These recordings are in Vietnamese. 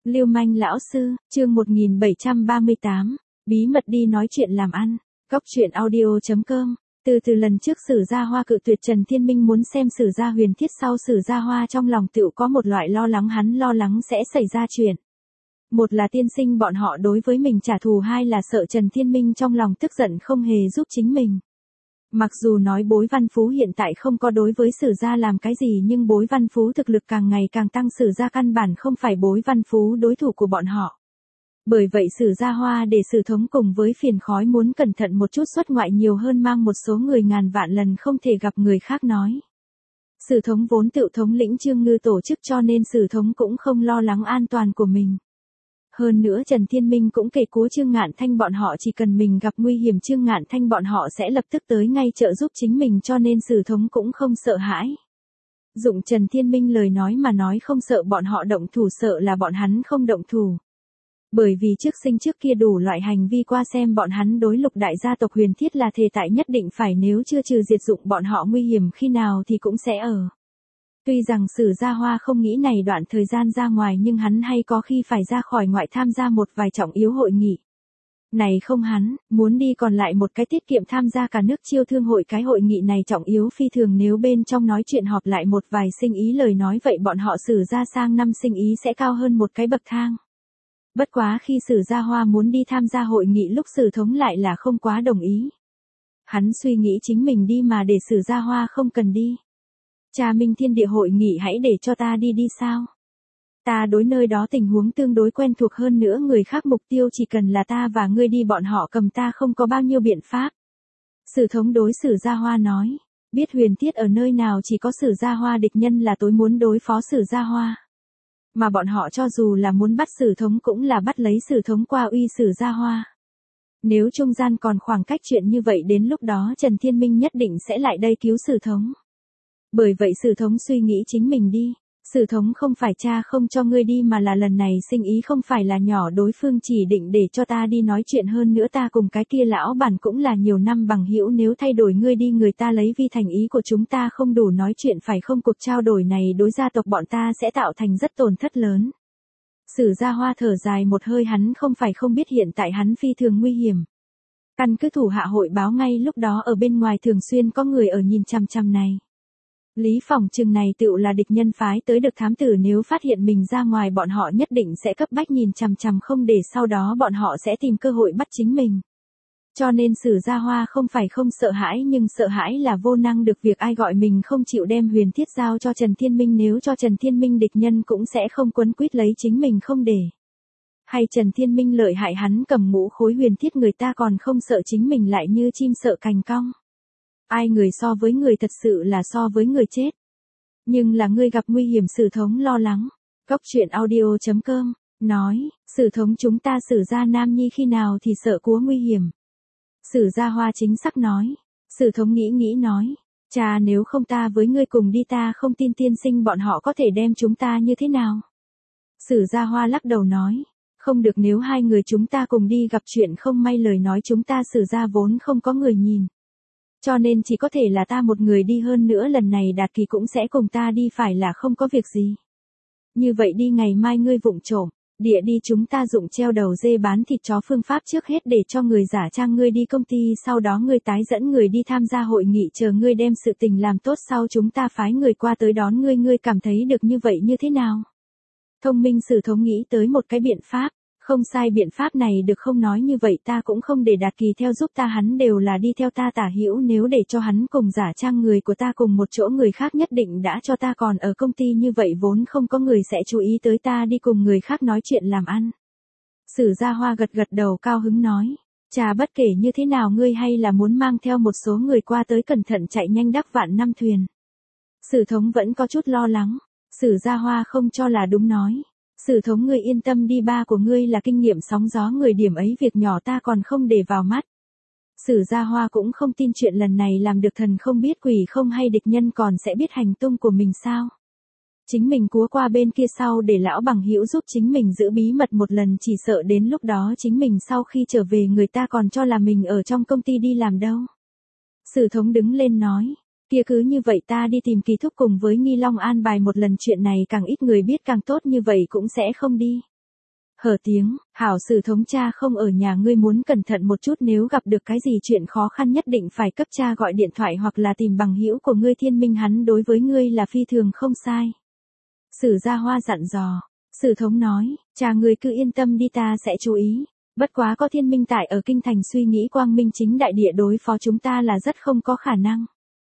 Lưu manh lão sư, chương 1738, bí mật đi nói chuyện làm ăn. Góc truyện audio.com. Từ lần trước Sử Gia Hoa cự tuyệt Trần Thiên Minh muốn xem Sử Gia Huyền Thiết sau, Sử Gia Hoa trong lòng tựu có một loại lo lắng, hắn lo lắng sẽ xảy ra chuyện. Một là tiên sinh bọn họ đối với mình trả thù, hai là sợ Trần Thiên Minh trong lòng tức giận không hề giúp chính mình. Mặc dù nói Bối Văn Phú hiện tại không có đối với Sử Gia làm cái gì, nhưng Bối Văn Phú thực lực càng ngày càng tăng, Sử Gia căn bản không phải Bối Văn Phú đối thủ của bọn họ. Bởi vậy Sử Gia Hoa để Sử Thống cùng với Phiền Khói muốn cẩn thận một chút, xuất ngoại nhiều hơn mang một số người, ngàn vạn lần không thể gặp người khác nói. Sử Thống vốn tự thống lĩnh Trương Ngư tổ chức, cho nên Sử Thống cũng không lo lắng an toàn của mình. Hơn nữa Trần Thiên Minh cũng kể cúa Trương Ngạn Thanh bọn họ, chỉ cần mình gặp nguy hiểm Trương Ngạn Thanh bọn họ sẽ lập tức tới ngay trợ giúp chính mình, cho nên Sử Thống cũng không sợ hãi. Dụng Trần Thiên Minh lời nói mà nói, không sợ bọn họ động thủ, sợ là bọn hắn không động thủ. Bởi vì trước sinh trước kia đủ loại hành vi qua xem bọn hắn đối Lục đại gia tộc Huyền Thiết là thề tại nhất định phải, nếu chưa trừ diệt dụng bọn họ nguy hiểm khi nào thì cũng sẽ ở. Tuy rằng Sử Gia Hoa không nghĩ này đoạn thời gian ra ngoài, nhưng hắn hay có khi phải ra khỏi ngoại tham gia một vài trọng yếu hội nghị. Này không, hắn muốn đi còn lại một cái tiết kiệm tham gia cả nước chiêu thương hội, cái hội nghị này trọng yếu phi thường, nếu bên trong nói chuyện họp lại một vài sinh ý lời nói, vậy bọn họ Sử Gia sang năm sinh ý sẽ cao hơn một cái bậc thang. Bất quá khi Sử Gia Hoa muốn đi tham gia hội nghị lúc Sử Thống lại là không quá đồng ý. Hắn suy nghĩ chính mình đi mà để Sử Gia Hoa không cần đi. Cha, Minh Thiên Địa hội nghị hãy để cho ta đi sao? Ta đối nơi đó tình huống tương đối quen thuộc, hơn nữa người khác mục tiêu chỉ cần là ta và ngươi đi bọn họ cầm ta không có bao nhiêu biện pháp. Sử Thống đối Sử Gia Hoa nói, biết Huyền Thiết ở nơi nào, chỉ có Sử Gia Hoa địch nhân là tối muốn đối phó Sử Gia Hoa. Mà bọn họ cho dù là muốn bắt Sử Thống cũng là bắt lấy Sử Thống qua uy Sử Gia Hoa. Nếu trung gian còn khoảng cách chuyện như vậy, đến lúc đó Trần Thiên Minh nhất định sẽ lại đây cứu Sử Thống. Bởi vậy Sử Thống suy nghĩ chính mình đi. Sử Thống không phải cha không cho ngươi đi, mà là lần này sinh ý không phải là nhỏ, đối phương chỉ định để cho ta đi nói chuyện, hơn nữa ta cùng cái kia lão bản cũng là nhiều năm bằng hữu, nếu thay đổi ngươi đi, người ta lấy vi thành ý của chúng ta không đủ nói chuyện, phải không? Cuộc trao đổi này đối gia tộc bọn ta sẽ tạo thành rất tổn thất lớn. Sử Gia Hoa thở dài một hơi, hắn không phải không biết hiện tại hắn phi thường nguy hiểm. Căn cứ thủ hạ hội báo ngay lúc đó ở bên ngoài thường xuyên có người ở nhìn chằm chằm này. Lý phỏng chừng này tựu là địch nhân phái tới được thám tử, nếu phát hiện mình ra ngoài bọn họ nhất định sẽ cấp bách nhìn chằm chằm không để, sau đó bọn họ sẽ tìm cơ hội bắt chính mình. Cho nên Sử Gia Hoa không phải không sợ hãi, nhưng sợ hãi là vô năng được việc, ai gọi mình không chịu đem Huyền Thiết giao cho Trần Thiên Minh, nếu cho Trần Thiên Minh địch nhân cũng sẽ không quấn quýt lấy chính mình không để. Hay Trần Thiên Minh lợi hại, hắn cầm ngũ khối Huyền Thiết người ta còn không sợ, chính mình lại như chim sợ cành cong. Ai người so với người, thật sự là so với người chết. Nhưng là ngươi gặp nguy hiểm, Sử Thống lo lắng. Góc truyện audio.com, nói, Sử Thống chúng ta Sử Gia Nam Nhi khi nào thì sợ cúa nguy hiểm. Sử Gia Hoa chính xác nói. Sử Thống nghĩ nói, cha, nếu không ta với ngươi cùng đi, ta không tin tiên sinh bọn họ có thể đem chúng ta như thế nào. Sử Gia Hoa lắc đầu nói, không được, nếu hai người chúng ta cùng đi gặp chuyện không may lời nói, chúng ta Sử Gia vốn không có người nhìn. Cho nên chỉ có thể là ta một người đi, hơn nữa lần này Đạt Kỳ cũng sẽ cùng ta đi, phải là không có việc gì. Như vậy đi, ngày mai ngươi vụng trộm địa đi, chúng ta dụng treo đầu dê bán thịt chó phương pháp, trước hết để cho người giả trang ngươi đi công ty, sau đó ngươi tái dẫn người đi tham gia hội nghị, chờ ngươi đem sự tình làm tốt sau chúng ta phái người qua tới đón ngươi, ngươi cảm thấy được như vậy như thế nào? Thông minh. Sử Thống nghĩ tới một cái biện pháp. Không sai, biện pháp này được không? Nói như vậy ta cũng không để Đạt Kỳ theo giúp ta, hắn đều là đi theo ta tả hữu, nếu để cho hắn cùng giả trang người của ta cùng một chỗ, người khác nhất định đã cho ta còn ở công ty, như vậy vốn không có người sẽ chú ý tới ta đi cùng người khác nói chuyện làm ăn. Sử Gia Hoa gật đầu cao hứng nói, cha, bất kể như thế nào ngươi hay là muốn mang theo một số người qua tới, cẩn thận chạy nhanh đắc vạn năm thuyền. Sử Thống vẫn có chút lo lắng. Sử Gia Hoa không cho là đúng nói, Sử Thống ngươi yên tâm đi, ba của ngươi là kinh nghiệm sóng gió người, điểm ấy việc nhỏ ta còn không để vào mắt. Sử Gia Hoa cũng không tin chuyện lần này làm được, thần không biết quỷ không hay, địch nhân còn sẽ biết hành tung của mình sao? Chính mình cúa qua bên kia sau để lão bằng hữu giúp chính mình giữ bí mật một lần, chỉ sợ đến lúc đó chính mình sau khi trở về người ta còn cho là mình ở trong công ty đi làm đâu. Sử Thống đứng lên nói, kia cứ như vậy ta đi tìm Kỳ thúc cùng với Nghi Long an bài một lần, chuyện này càng ít người biết càng tốt, như vậy cũng sẽ không đi. Hở tiếng, hảo Sử thống cha không ở nhà, ngươi muốn cẩn thận một chút, nếu gặp được cái gì chuyện khó khăn nhất định phải cấp cha gọi điện thoại hoặc là tìm bằng hữu của ngươi, Thiên Minh hắn đối với ngươi là phi thường không sai. Sử Gia Hoa dặn dò. Sử thống nói, cha ngươi cứ yên tâm đi, ta sẽ chú ý. Bất quá có Thiên Minh tại ở kinh thành, suy nghĩ quang minh chính đại địa đối phó chúng ta là rất không có khả năng.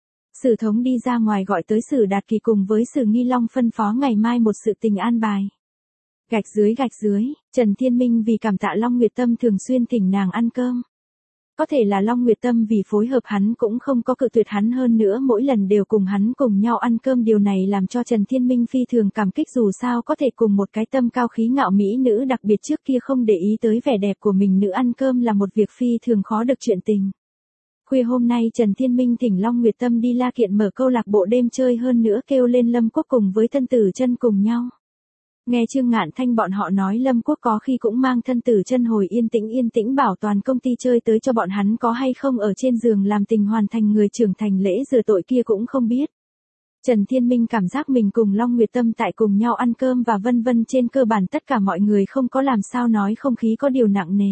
Sử thống đi ra ngoài gọi tới Sử Đạt Kỳ cùng với Sử Nghi Long, phân phó ngày mai một sự tình an bài. Gạch dưới, Trần Thiên Minh vì cảm tạ Long Nguyệt Tâm thường xuyên thỉnh nàng ăn cơm. Có thể là Long Nguyệt Tâm vì phối hợp hắn cũng không có cự tuyệt hắn, hơn nữa mỗi lần đều cùng hắn cùng nhau ăn cơm, điều này làm cho Trần Thiên Minh phi thường cảm kích, dù sao có thể cùng một cái tâm cao khí ngạo mỹ nữ, đặc biệt trước kia không để ý tới vẻ đẹp của mình nữ, ăn cơm là một việc phi thường khó được chuyện tình. Khuya hôm nay Trần Thiên Minh thỉnh Long Nguyệt Tâm đi La Kiện mở câu lạc bộ đêm chơi, hơn nữa kêu lên Lâm Quốc cùng với Thân Tử Chân cùng nhau. Nghe Trương Ngạn Thanh bọn họ nói Lâm Quốc có khi cũng mang Thân Tử Chân hồi yên tĩnh bảo toàn công ty chơi tới, cho bọn hắn có hay không ở trên giường làm tình hoàn thành người trưởng thành lễ rửa tội kia cũng không biết. Trần Thiên Minh cảm giác mình cùng Long Nguyệt Tâm tại cùng nhau ăn cơm và vân vân, trên cơ bản tất cả mọi người không có làm sao nói không khí có điều nặng nề.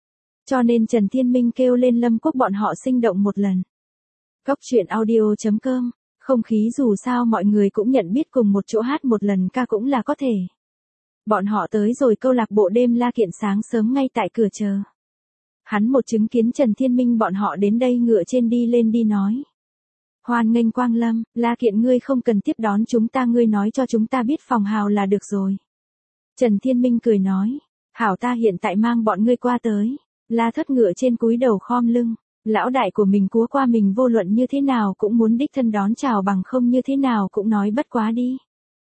Cho nên Trần Thiên Minh kêu lên Lâm Quốc bọn họ sinh động một lần. Góc truyện audio.com, không khí dù sao mọi người cũng nhận biết, cùng một chỗ hát một lần ca cũng là có thể. Bọn họ tới rồi câu lạc bộ đêm La Kiện sáng sớm ngay tại cửa chờ. Hắn một chứng kiến Trần Thiên Minh bọn họ đến đây, ngựa trên đi lên đi nói. Hoan nghênh quang lâm, La Kiện ngươi không cần tiếp đón chúng ta, ngươi nói cho chúng ta biết phòng hào là được rồi. Trần Thiên Minh cười nói, hảo, ta hiện tại mang bọn ngươi qua tới. La Thất ngựa trên cúi đầu khom lưng, lão đại của mình cúa qua mình vô luận như thế nào cũng muốn đích thân đón chào, bằng không như thế nào cũng nói bất quá đi.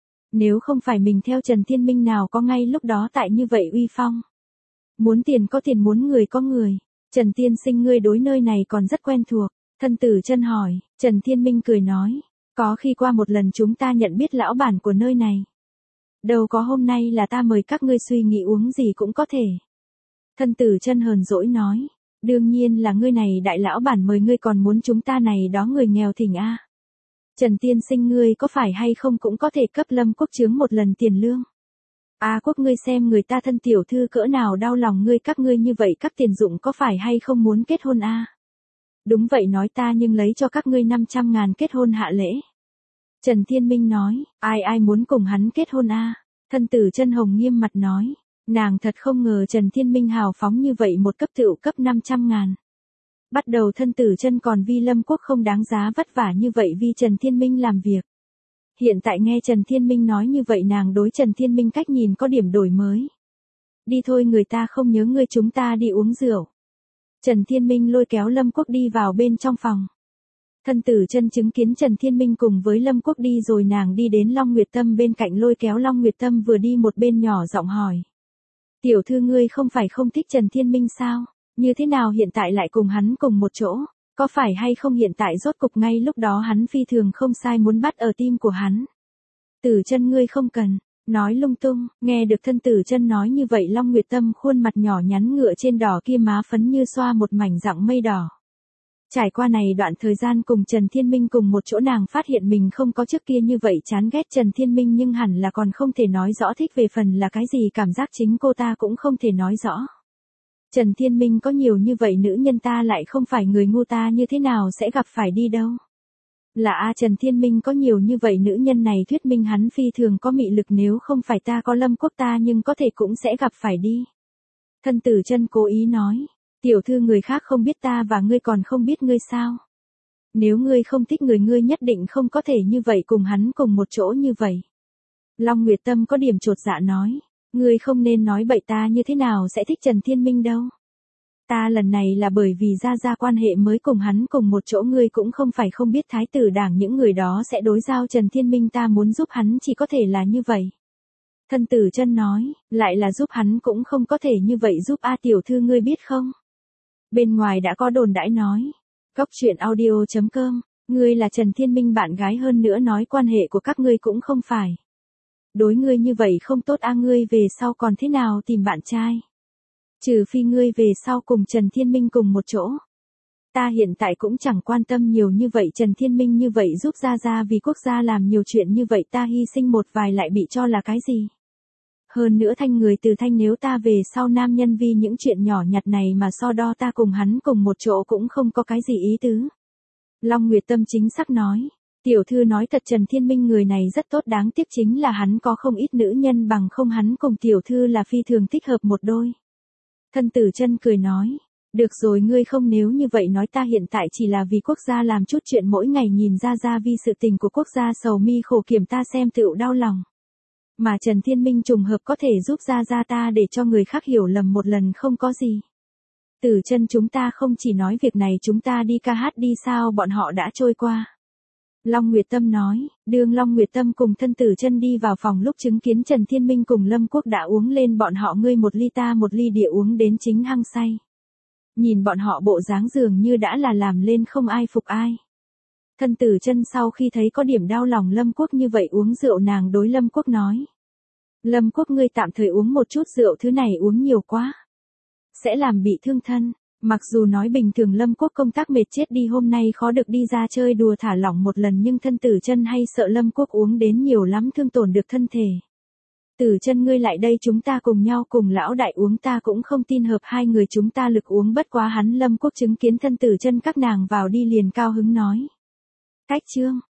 Nếu không phải mình theo Trần Thiên Minh nào có ngay lúc đó tại như vậy uy phong. Muốn tiền có tiền, muốn người có người. Trần tiên sinh ngươi đối nơi này còn rất quen thuộc. Thân Tử Chân hỏi. Trần Thiên Minh cười nói, có khi qua một lần chúng ta nhận biết lão bản của nơi này. Đâu có, hôm nay là ta mời các ngươi, suy nghĩ uống gì cũng có thể. Thân Tử Chân hờn dỗi nói, đương nhiên là ngươi này đại lão bản mời ngươi, còn muốn chúng ta này đó người nghèo thỉnh a. Trần tiên sinh ngươi có phải hay không cũng có thể cấp Lâm Quốc chướng một lần tiền lương. A Quốc ngươi xem người ta thân tiểu thư cỡ nào đau lòng ngươi, các ngươi như vậy cấp tiền dụng có phải hay không muốn kết hôn a? Đúng vậy, nói ta nhưng lấy cho các ngươi 500.000 kết hôn hạ lễ. Trần Thiên Minh nói, ai muốn cùng hắn kết hôn a? Thân Tử Chân hồng nghiêm mặt nói, nàng thật không ngờ Trần Thiên Minh hào phóng như vậy, một cấp tựu cấp 500.000. Bắt đầu Thân Tử Chân còn vì Lâm Quốc không đáng giá vất vả như vậy vì Trần Thiên Minh làm việc. Hiện tại nghe Trần Thiên Minh nói như vậy, nàng đối Trần Thiên Minh cách nhìn có điểm đổi mới. Đi thôi, người ta không nhớ ngươi, chúng ta đi uống rượu. Trần Thiên Minh lôi kéo Lâm Quốc đi vào bên trong phòng. Thân Tử Chân chứng kiến Trần Thiên Minh cùng với Lâm Quốc đi rồi, nàng đi đến Long Nguyệt Tâm bên cạnh lôi kéo Long Nguyệt Tâm, vừa đi một bên nhỏ giọng hỏi. Tiểu thư ngươi không phải không thích Trần Thiên Minh sao? Như thế nào hiện tại lại cùng hắn cùng một chỗ? Có phải hay không hiện tại rốt cục ngay lúc đó hắn phi thường không sai muốn bắt ở tim của hắn? Tử Chân ngươi không cần nói lung tung. Nghe được Thân Tử Chân nói như vậy, Long Nguyệt Tâm khuôn mặt nhỏ nhắn ngựa trên đỏ kia, má phấn như xoa một mảnh dạng mây đỏ. Trải qua này đoạn thời gian cùng Trần Thiên Minh cùng một chỗ, nàng phát hiện mình không có trước kia như vậy chán ghét Trần Thiên Minh, nhưng hẳn là còn không thể nói rõ thích về phần là cái gì, cảm giác chính cô ta cũng không thể nói rõ. Trần Thiên Minh có nhiều như vậy nữ nhân, ta lại không phải người ngu, ta như thế nào sẽ gặp phải đi đâu. Là Trần Thiên Minh có nhiều như vậy nữ nhân này thuyết minh hắn phi thường có mị lực, nếu không phải ta có Lâm Quốc ta nhưng có thể cũng sẽ gặp phải đi. Thân Tử Chân cố ý nói, tiểu thư người khác không biết ta và ngươi còn không biết ngươi sao? Nếu ngươi không thích người, ngươi nhất định không có thể như vậy cùng hắn cùng một chỗ như vậy. Long Nguyệt Tâm có điểm chột dạ nói, ngươi không nên nói bậy, ta như thế nào sẽ thích Trần Thiên Minh đâu. Ta lần này là bởi vì ra quan hệ mới cùng hắn cùng một chỗ, ngươi cũng không phải không biết Thái tử đảng những người đó sẽ đối giao Trần Thiên Minh, ta muốn giúp hắn chỉ có thể là như vậy. Thân Tử Chân nói, lại là giúp hắn cũng không có thể như vậy giúp tiểu thư ngươi biết không? Bên ngoài đã có đồn đãi nói, góc truyện audio.com, ngươi là Trần Thiên Minh bạn gái, hơn nữa nói quan hệ của các ngươi cũng không phải. Đối ngươi như vậy không tốt ngươi về sau còn thế nào tìm bạn trai? Trừ phi ngươi về sau cùng Trần Thiên Minh cùng một chỗ. Ta hiện tại cũng chẳng quan tâm nhiều như vậy, Trần Thiên Minh như vậy giúp gia vì quốc gia làm nhiều chuyện như vậy, ta hy sinh một vài lại bị cho là cái gì? Hơn nữa Thanh người từ Thanh nếu ta về sau nam nhân vì những chuyện nhỏ nhặt này mà so đo ta cùng hắn cùng một chỗ cũng không có cái gì ý tứ. Long Nguyệt Tâm chính xác nói. Tiểu thư nói thật, Trần Thiên Minh người này rất tốt, đáng tiếc chính là hắn có không ít nữ nhân, bằng không hắn cùng tiểu thư là phi thường thích hợp một đôi. Thân Tử Chân cười nói. Được rồi, ngươi không nếu như vậy nói, ta hiện tại chỉ là vì quốc gia làm chút chuyện, mỗi ngày nhìn ra vì sự tình của quốc gia sầu mi khổ kiểm, ta xem tựu đau lòng. Mà Trần Thiên Minh trùng hợp có thể giúp ra ta để cho người khác hiểu lầm một lần không có gì. Tử Chân, chúng ta không chỉ nói việc này, chúng ta đi ca hát đi sao, bọn họ đã trôi qua. Long Nguyệt Tâm nói. Đương Long Nguyệt Tâm cùng Thân Tử Chân đi vào phòng, lúc chứng kiến Trần Thiên Minh cùng Lâm Quốc đã uống lên, bọn họ ngươi một ly ta một ly địa uống đến chính hăng say. Nhìn bọn họ bộ dáng dường như đã là làm lên không ai phục ai. Thân Tử Chân sau khi thấy có điểm đau lòng Lâm Quốc như vậy uống rượu, nàng đối Lâm Quốc nói. Lâm Quốc, ngươi tạm thời uống một chút rượu, thứ này uống nhiều quá sẽ làm bị thương thân. Mặc dù nói bình thường Lâm Quốc công tác mệt chết đi, hôm nay khó được đi ra chơi đùa thả lỏng một lần, nhưng Thân Tử Chân hay sợ Lâm Quốc uống đến nhiều lắm thương tổn được thân thể. Tử Chân, ngươi lại đây, chúng ta cùng nhau cùng lão đại uống, ta cũng không tin hợp hai người chúng ta lực uống bất quá hắn. Lâm Quốc chứng kiến Thân Tử Chân các nàng vào đi liền cao hứng nói. Cách chương